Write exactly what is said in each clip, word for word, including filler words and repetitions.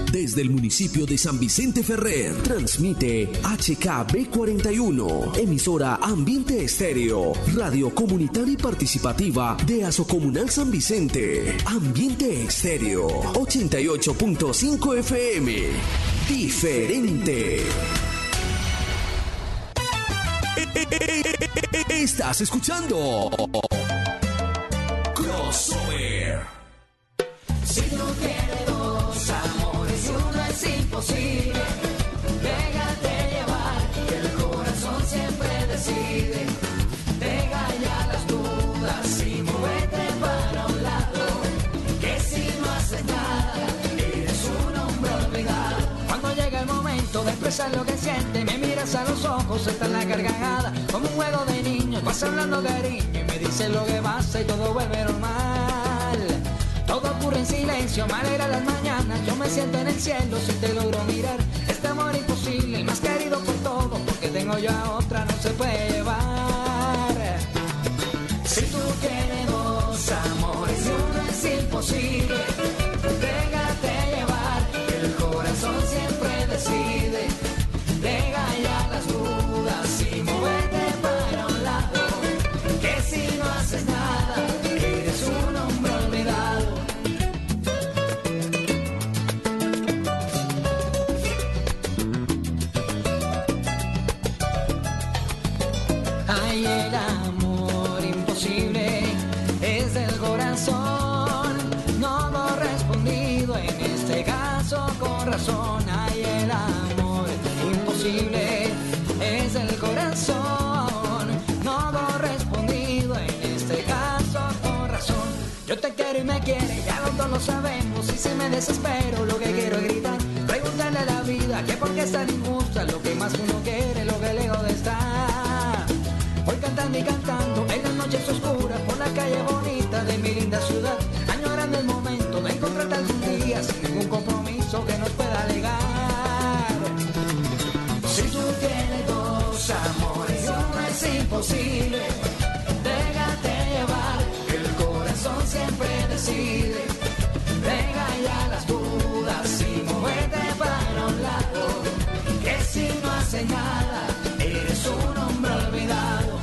Desde el municipio de San Vicente Ferrer, transmite H K B cuarenta y uno, emisora Ambiente Estéreo, radio comunitaria y participativa de Asocomunal San Vicente. Ambiente Estéreo, ochenta y ocho punto cinco F M. Diferente. Estás escuchando Crossover. Si no tiene dos amores y uno es imposible, déjate llevar, que el corazón siempre decide. Deja ya las dudas y muévete para un lado, que si no haces nada, eres un hombre olvidado. Cuando llega el momento de expresar lo que siente, me miras a los ojos, está en la carcajada, como un juego de niños, vas hablando cariño y me dices lo que pasa y todo vuelve normal. Todo ocurre en silencio, me alegra las mañanas, yo me siento en el cielo si te logro mirar. Este amor imposible, el más querido por todos, porque tengo yo a otra, no se puede llevar. Si tú tienes dos amores y uno es imposible, déjate llevar, que el corazón siempre decide. Deja ya las dudas y muévete para un lado, que si no haces nada, eres un hombre olvidado. Ay, el amor imposible es del corazón, no correspondido en este caso con razón. Ay, el amor imposible es del corazón, no correspondido en este caso con razón. Yo te quiero y me quieres, ya los dos lo sabemos, y si me desespero lo que quiero es gritar, preguntarle a la vida que por qué es tan injusta, lo que más uno quiere, lo que lejos de estar. Voy cantando y cantando en las noches oscuras por la calle bonita de mi linda ciudad, añorando el momento de encontrarte algún día sin ningún compromiso que nos pueda alegar. Si tú tienes dos amores y uno es imposible, déjate llevar, que el corazón siempre decide. Deja ya las dudas y muévete para un lado, que si no haces nada, eres un hombre olvidado.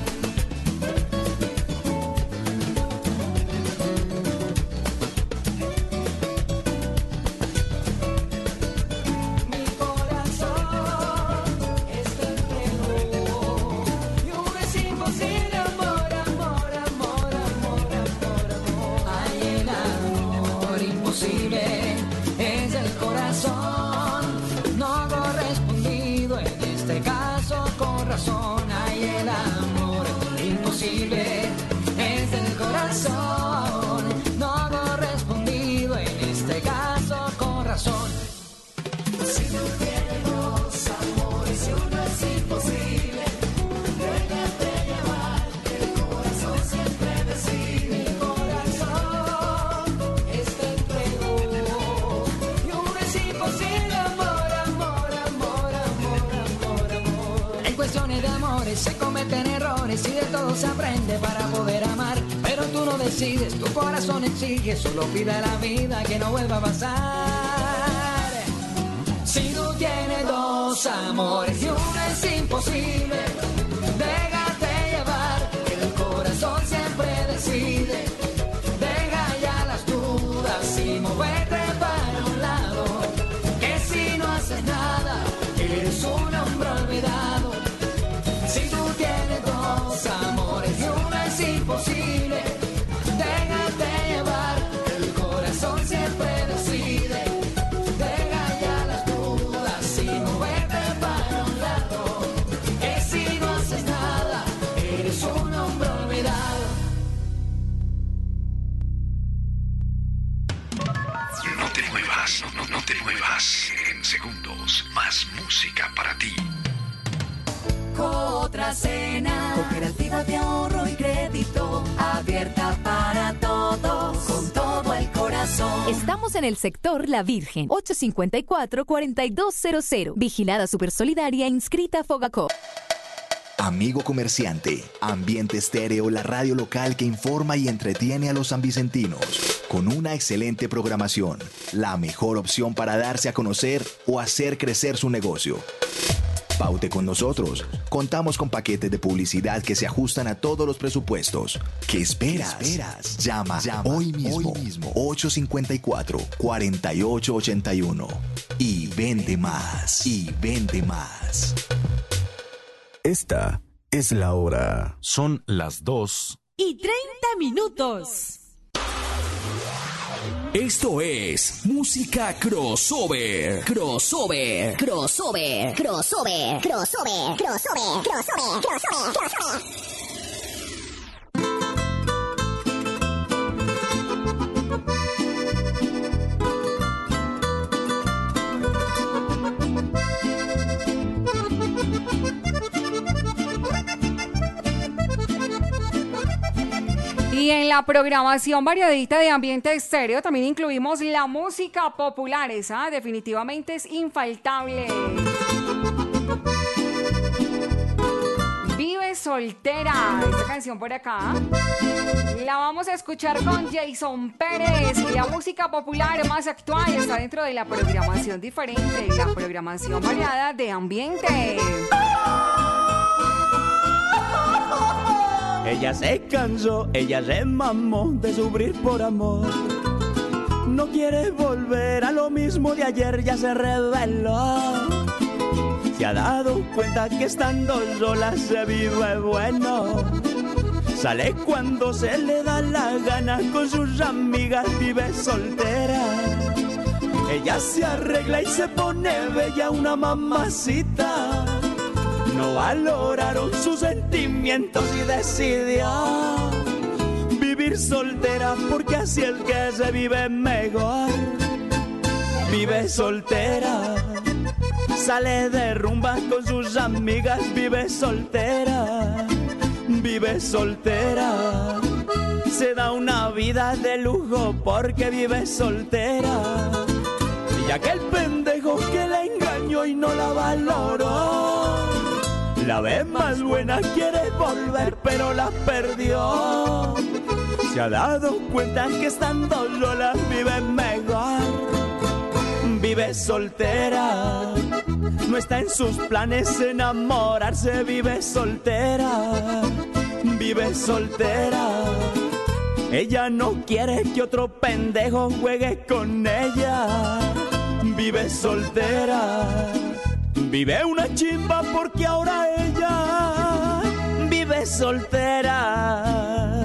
Mi corazón está entero y uno es imposible, amor, amor, amor, amor, amor, amor. Ay, el amor imposible es el corazón, no correspondido en este caso con razón. Ay, el amor imposible es del corazón, no correspondido en este caso con razón. Si tú tienes dos amores y uno es imposible, déjate llevar, que el corazón siempre decide. Mi corazón está entre dos y uno es imposible, amor, amor, amor, amor, amor, amor. En cuestiones de amores se cometen errores y de todo se aprende para poder amar, pero tú no decides, tu corazón exige, solo pide a la vida que no vuelva a pasar. Si tú tienes dos amores y uno es imposible, déjate llevar, que el corazón siempre decide. Deja ya las dudas y muévete para un lado, que si no haces nada, eres un hombre olvidado. Si tú tienes dos amores y uno es imposible, déjate llevar, que el corazón siempre decide. Deja ya las dudas y muévete para un lado, que si no haces nada, eres un hombre olvidado. No te muevas, no, no, no te muevas. En segundos, más música para ti. Cotrasena, cooperativa de ahorro y crédito, abierta para todos, con todo el corazón. Estamos en el sector La Virgen, ocho cinco cuatro, cuatro dos cero cero. Vigilada Supersolidaria, inscrita Fogacop. Amigo comerciante, Ambiente Estéreo, la radio local que informa y entretiene a los sanvicentinos. Con una excelente programación, la mejor opción para darse a conocer o hacer crecer su negocio. Paute con nosotros. Contamos con paquetes de publicidad que se ajustan a todos los presupuestos. ¿Qué esperas? ¿Qué esperas? Llama, Llama hoy mismo, hoy mismo ocho cinco cuatro, cuatro ocho ocho uno y vende más. Y vende más. Esta es la hora. Son las dos y treinta minutos. Esto es música crossover. Crossover. Crossover. Crossover. Crossover. Crossover. Crossover. Crossover. Crossover. Y en la programación variadita de Ambiente Estéreo también incluimos la música popular, esa definitivamente es infaltable. Vive soltera, esta canción por acá. La vamos a escuchar con Jason Pérez. La música popular más actual está dentro de la programación diferente, la programación variada de Ambiente. Ella se cansó, ella se mamó de sufrir por amor. No quiere volver a lo mismo de ayer, ya se reveló. Se ha dado cuenta que estando sola se vive bueno. Sale cuando se le da la gana, con sus amigas vive soltera. Ella se arregla y se pone bella, una mamacita. No valoraron sus sentimientos y decidió vivir soltera, porque así es que se vive mejor. Vive soltera, sale de rumba con sus amigas, vive soltera, vive soltera. Se da una vida de lujo porque vive soltera. Y aquel pendejo que la engañó y no la valoró, la ve más buena, quiere volver, pero la perdió. Se ha dado cuenta que estando sola vive mejor. Vive soltera, no está en sus planes enamorarse, vive soltera, vive soltera. Ella no quiere que otro pendejo juegue con ella. Vive soltera, vive una chimba porque ahora ella vive soltera.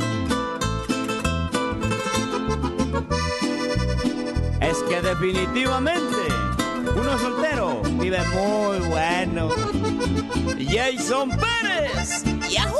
Es que definitivamente uno soltero vive muy bueno. Jason Pérez, ¡yahoo!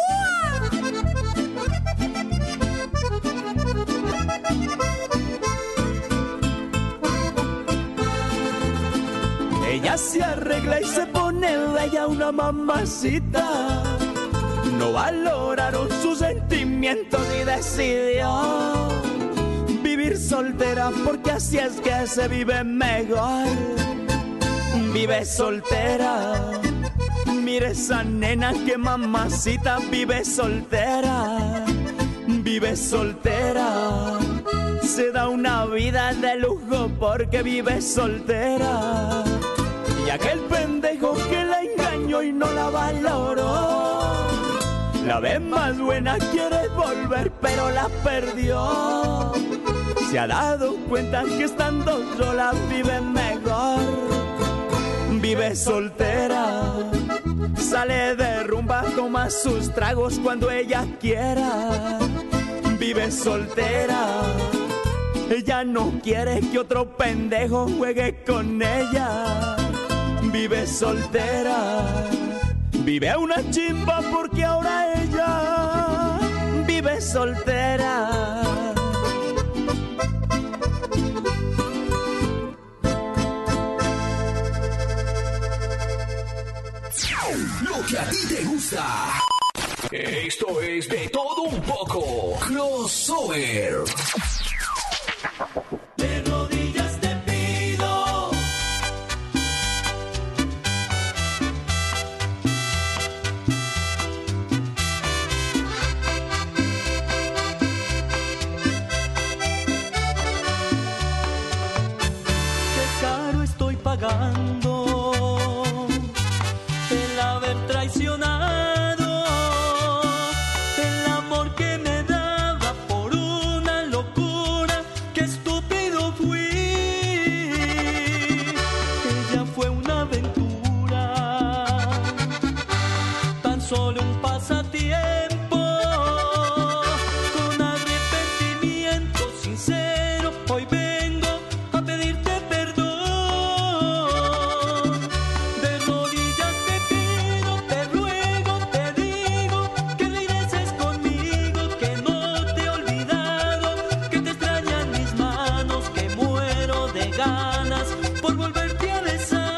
Ella se arregla y se pone bella, una mamacita. No valoraron sus sentimientos y decidió vivir soltera, porque así es que se vive mejor. Vive soltera, mire esa nena que mamacita, vive soltera, vive soltera. Se da una vida de lujo porque vive soltera. Y aquel pendejo que la engañó y no la valoró, la ve más buena, quiere volver, pero la perdió. Se ha dado cuenta que estando sola vive mejor. Vive soltera, sale de rumba, toma sus tragos cuando ella quiera. Vive soltera, ella no quiere que otro pendejo juegue con ella. Vive soltera, vive una chimba porque ahora ella vive soltera. Lo que a ti te gusta. Esto es de todo un poco. Crossover. De rodillas te pido, pagando el haber traicionado el amor que me daba por una locura. Qué estúpido fui. Ella fue una aventura, tan solo un pasatiempo. Con arrepentimiento sincero hoy vengo a pedirte perdón. De rodillas te pido, te ruego, te digo que regreses conmigo, que no te he olvidado, que te extrañan mis manos, que muero de ganas por volverte a besar.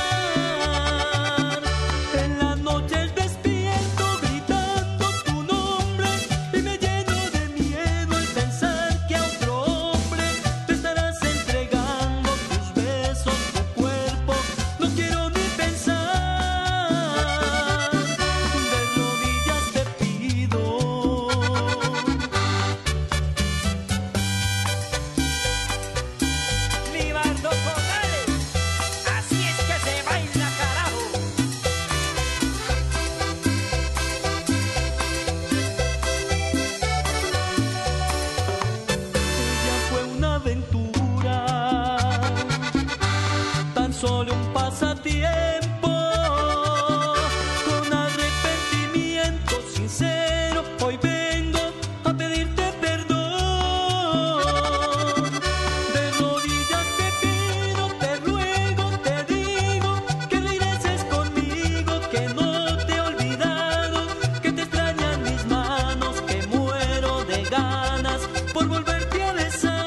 En las noches despierto gritando tu nombre y me lleno de miedo al pensar que a otro hombre te estarás entregando tus besos, tu cuerpo. No quiero ni pensar. De rodillas te pido. Libardo Corrales, así es que se baila, carajo. Ella fue una aventura, tan solo un pasatiempo. Con arrepentimiento sincero hoy vengo a pedirte perdón. De rodillas te pido, te ruego, te digo que regreses conmigo, que no te he olvidado, que te extrañan mis manos, que muero de ganas por volverte a besar.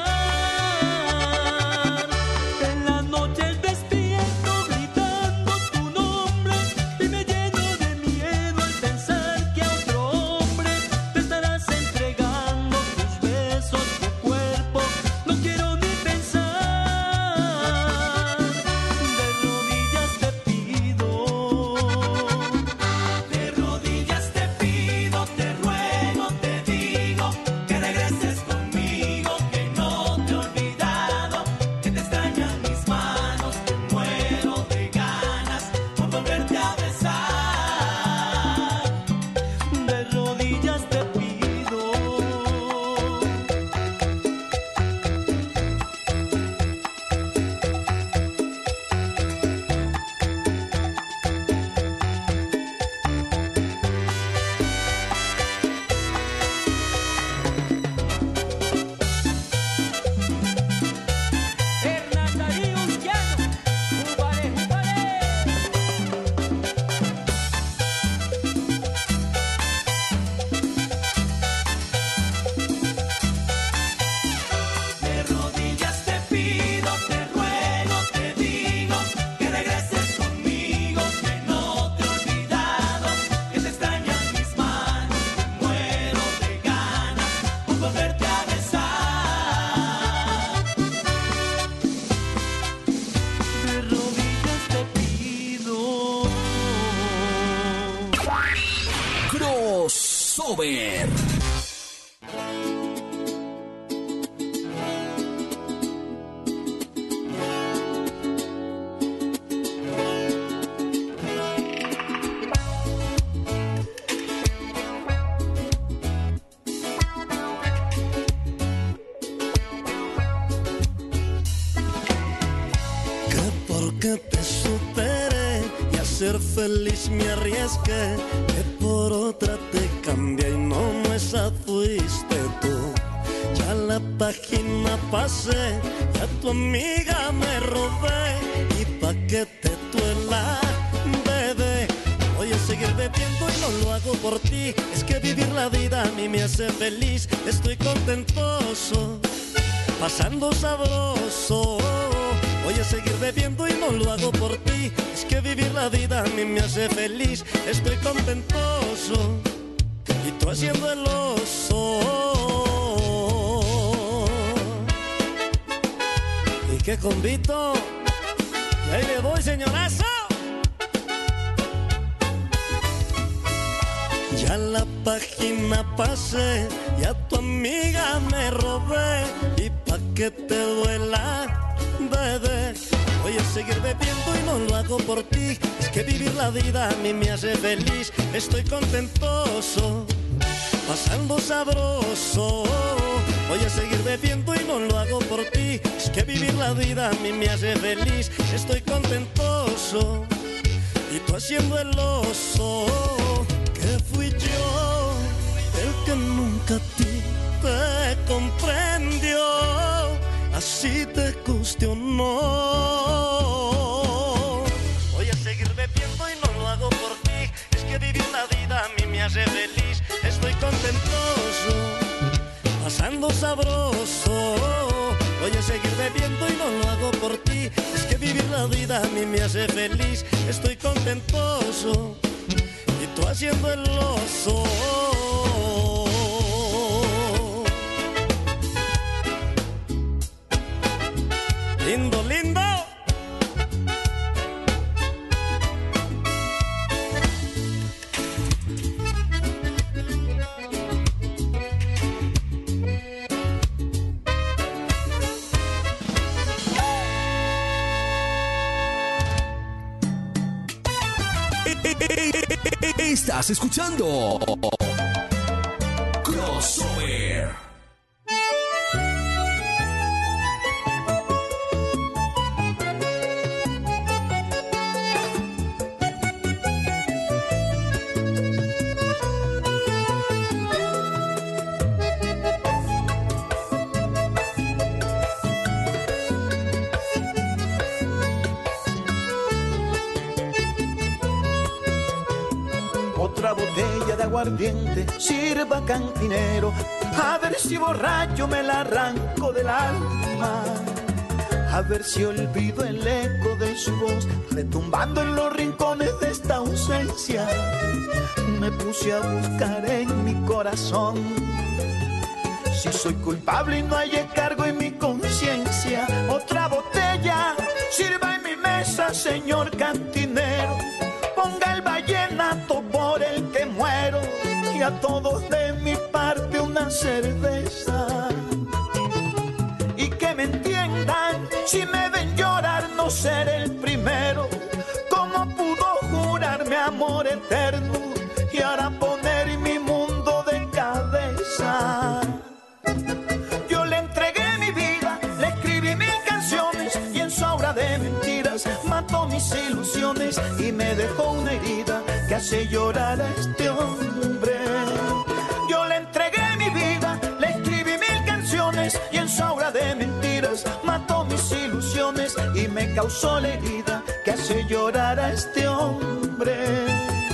En las noches despierto gritando tu nombre y me lleno de miedo al pensar que a otro hombre te estarás entregando tus besos, tu cuerpo. No quiero ni pensar. De rodillas te pido. De rodillas te pido, te ruego, te digo que regreses conmigo, que no te he olvidado, que te extrañan mis manos, que muero de ganas por volverte a besar. De rodillas te pido. Hernán Darío Uzquiano, júbale, júbale. De rodillas te pido, te ruego, te digo que regreses conmigo, que no te he olvidado, que te extrañan mis manos, que muero de ganas por volverte a besar. De rodillas te pido. Crossover. Que porque te superé y a ser feliz me arriesgué, que por otra te cambié y no esa fuiste tú. Ya la página pasé, ya tu amiga me robé, y pa' que te duela, bebé, voy a seguir bebiendo y no lo hago por ti. Es que vivir la vida a mí me hace feliz, estoy contentoso, pasando sabroso. Voy a seguir bebiendo y no lo hago por ti. Es que vivir la vida a mí me hace feliz, estoy contentoso y tú haciendo el oso. ¿Y qué convito? Y ahí le voy, señorazo. Ya la página pasé, ya tu amiga me robé, y pa' que te duela, bebé, voy a seguir bebiendo no lo hago por ti. Es que vivir la vida a mí me hace feliz. Estoy contentoso, pasando sabroso. Voy a seguir bebiendo y no lo hago por ti. Es que vivir la vida a mí me hace feliz. Estoy contentoso y tú haciendo el oso. Que fui yo el que nunca a ti te comprendió. Así te guste o no. Voy a seguir bebiendo y no lo hago por ti. Es que vivir la vida a mí me hace feliz. Estoy contentoso, pasando sabroso. Voy a seguir bebiendo y no lo hago por ti. Es que vivir la vida a mí me hace feliz. Estoy contentoso y tú haciendo el oso. Lindo, lindo. Estás escuchando Crossover. Otra botella de aguardiente, sirva cantinero, a ver si borracho me la arranco del alma, a ver si olvido el eco de su voz, retumbando en los rincones de esta ausencia. Me puse a buscar en mi corazón si soy culpable y no hay cargo en mi conciencia. Otra botella, sirva en mi mesa, señor cantinero, ponga el vallenato por el que muero y a todos de mi parte una cerveza. Y que me entiendan, si me ven llorar no seré el primero. ¿Cómo pudo jurarme amor eterno y ahora poner mi mundo de cabeza? Yo le entregué mi vida, le escribí mil canciones y en su obra de mentiras mató mis ilusiones y me dejó una herida que hace llorar a este hombre. Yo le entregué mi vida, le escribí mil canciones y en su obra de mentiras mató mis ilusiones y me causó la herida que hace llorar a este hombre.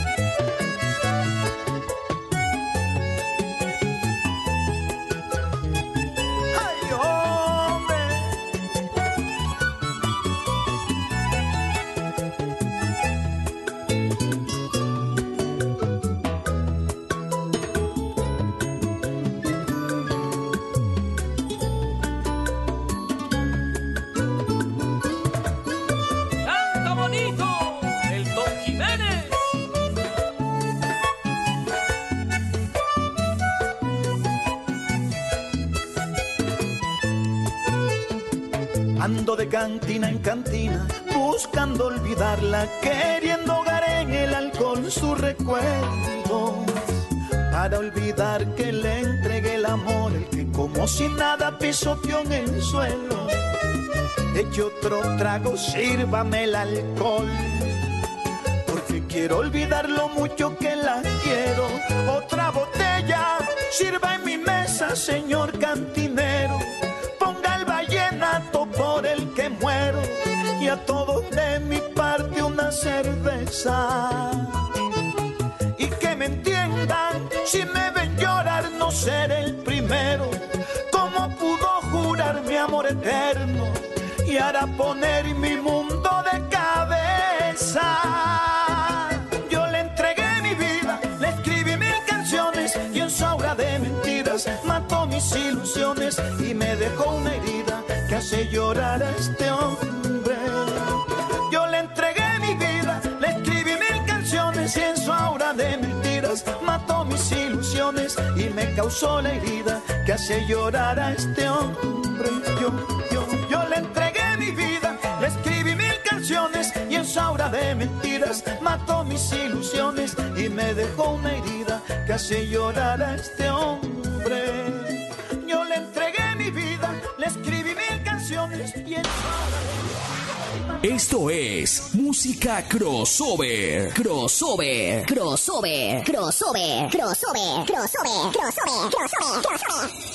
Ando de cantina en cantina, buscando olvidarla, queriendo ahogar en el alcohol sus recuerdos, para olvidar que le entregué el amor, el que como si nada pisoteó en el suelo. Eche otro trago, sírvame el alcohol, porque quiero olvidar lo mucho que la quiero. Otra botella, sirva en mi mesa, señor cantinero, ponga el vallenato por el que muero y a todos de mi parte una cerveza. Y que me entiendan, si me ven llorar no seré el primero. ¿Cómo pudo jurar mi amor eterno y ahora poner mi mundo de cabeza? Yo le entregué mi vida, le escribí mil canciones y en su obra de mentiras mató mis ilusiones y me dejó una herida que hace llorar a este hombre. Yo le entregué mi vida, le escribí mil canciones y en su aura de mentiras mató mis ilusiones y me causó la herida que hace llorar a este hombre. Yo, yo, yo le entregué mi vida, le escribí mil canciones y en su mató mis ilusiones y me dejó una herida que hace llorar a este hombre. Yo le entregué mi vida, le escribí mil canciones y él... Esto es música crossover. Crossover, crossover, crossover, crossover, crossover, crossover, crossover, crossover.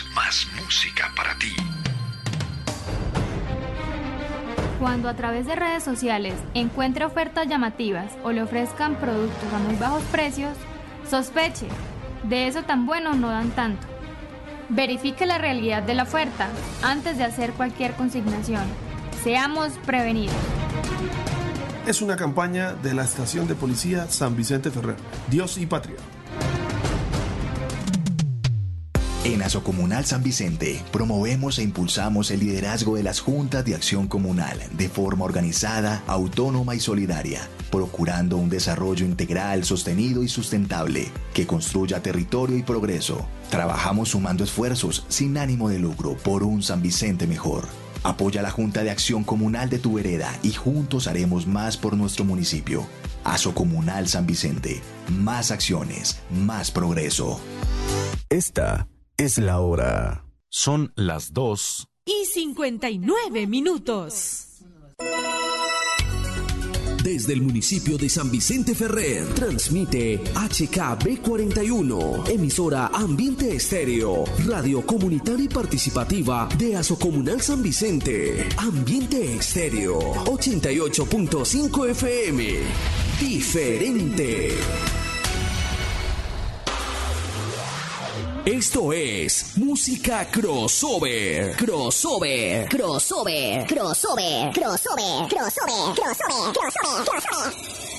minutos, más música para ti. Cuando a través de redes sociales encuentre ofertas llamativas o le ofrezcan productos a muy bajos precios, sospeche, de eso tan bueno no dan tanto. Verifique la realidad de la oferta antes de hacer cualquier consignación. Seamos prevenidos. Es una campaña de la Estación de Policía San Vicente Ferrer. Dios y Patria. En Asocomunal San Vicente promovemos e impulsamos el liderazgo de las juntas de acción comunal de forma organizada, autónoma y solidaria, procurando un desarrollo integral, sostenido y sustentable que construya territorio y progreso. Trabajamos sumando esfuerzos sin ánimo de lucro por un San Vicente mejor. Apoya la Junta de Acción Comunal de tu vereda y juntos haremos más por nuestro municipio. Asocomunal San Vicente. Más acciones, más progreso. Esta es la hora. Son las dos y cincuenta y nueve minutos. Desde el municipio de San Vicente Ferrer, transmite H K B cuarenta y uno, emisora Ambiente Estéreo, radio comunitaria y participativa de Asocomunal San Vicente. Ambiente Estéreo, ochenta y ocho punto cinco F M. Diferente. Esto es música crossover. Crossover, crossover, crossover, crossover, crossover, crossover, crossover, crossover.